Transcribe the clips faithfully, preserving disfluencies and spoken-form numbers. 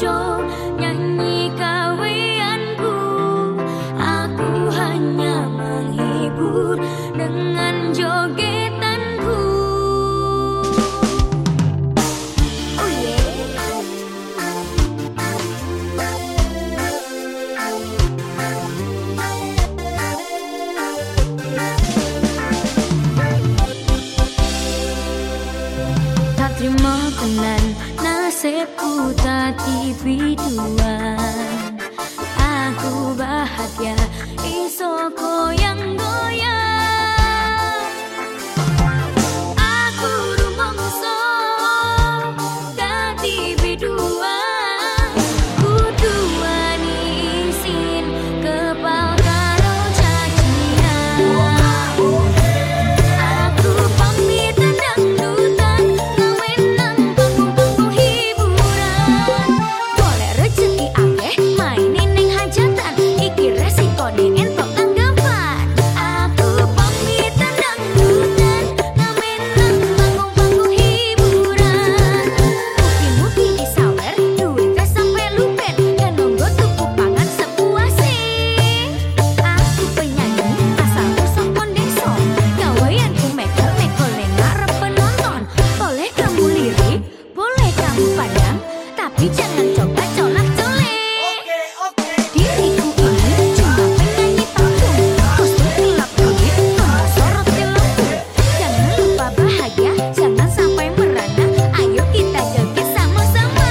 konco nyanyi kawianku. Aku hanya menghibur dengan jogetanku. Oh yeah. Tak terima tenan nasibku tadi biduan. Aku bahagia iso goyang-goyang. Aku rumongso tadi biduan. Kuduani isin kepal karo cacian. Aku pamit dangdutan gawe nang panggung-panggung hiburan. Boleh rezeki akeh mainin ning hajatan, iki resikone entuk tanggapan. Aku pamit dangdutan gawe nang panggung-panggung hiburan. Mugi-mugi disawer duitnya sampe lupen, kan nonggo tuku pangan sepuase. Aku penyanyi asal saka desa, gaweanku mekel-mekel ning ngarep penonton. Boleh kamu lirik, boleh kamu pandang, tapi jangan coba colak-colek. Diriku ini cuma penyanyi panggung, kostum gelap duit, tombol sorot di lampu. Jangan lupa bahagia, jangan sampai merana. Ayo kita joget sama-sama.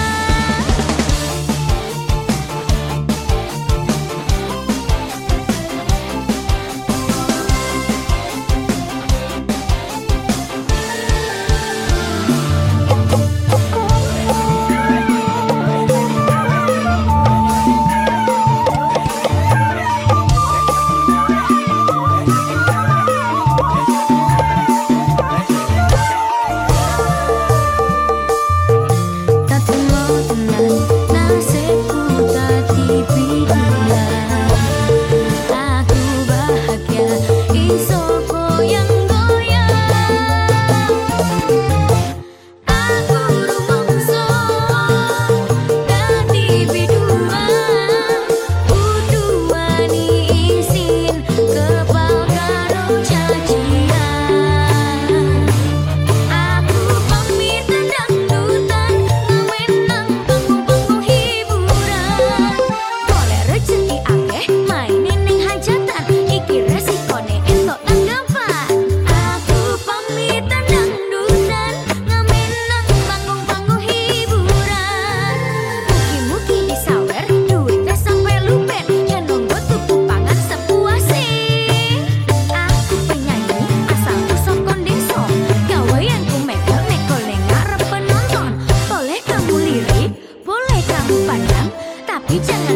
Tak terima tenan nasibku tadi biduan. Aku bahagia iso goyang-goyang. Aku rumongso tadi biduan. Kuduani isin kepal karo cacian. Aku pamit dangdutan gawe nang panggung-panggung hiburan. Boleh rezeki akeh mainin ning hajatan, iki resikone entuk tanggapan. Aku pamit dangdutan gawe nang panggung-panggung hiburan. Mugi-mugi disawer duitnya sampe lupen, kan nonggo tuku pangan sepuase. Aku penyanyi asal saka desa, gaweanku mekel-mekel ning ngarep penonton. Boleh kamu lirik, boleh kamu pandang, tapi jangan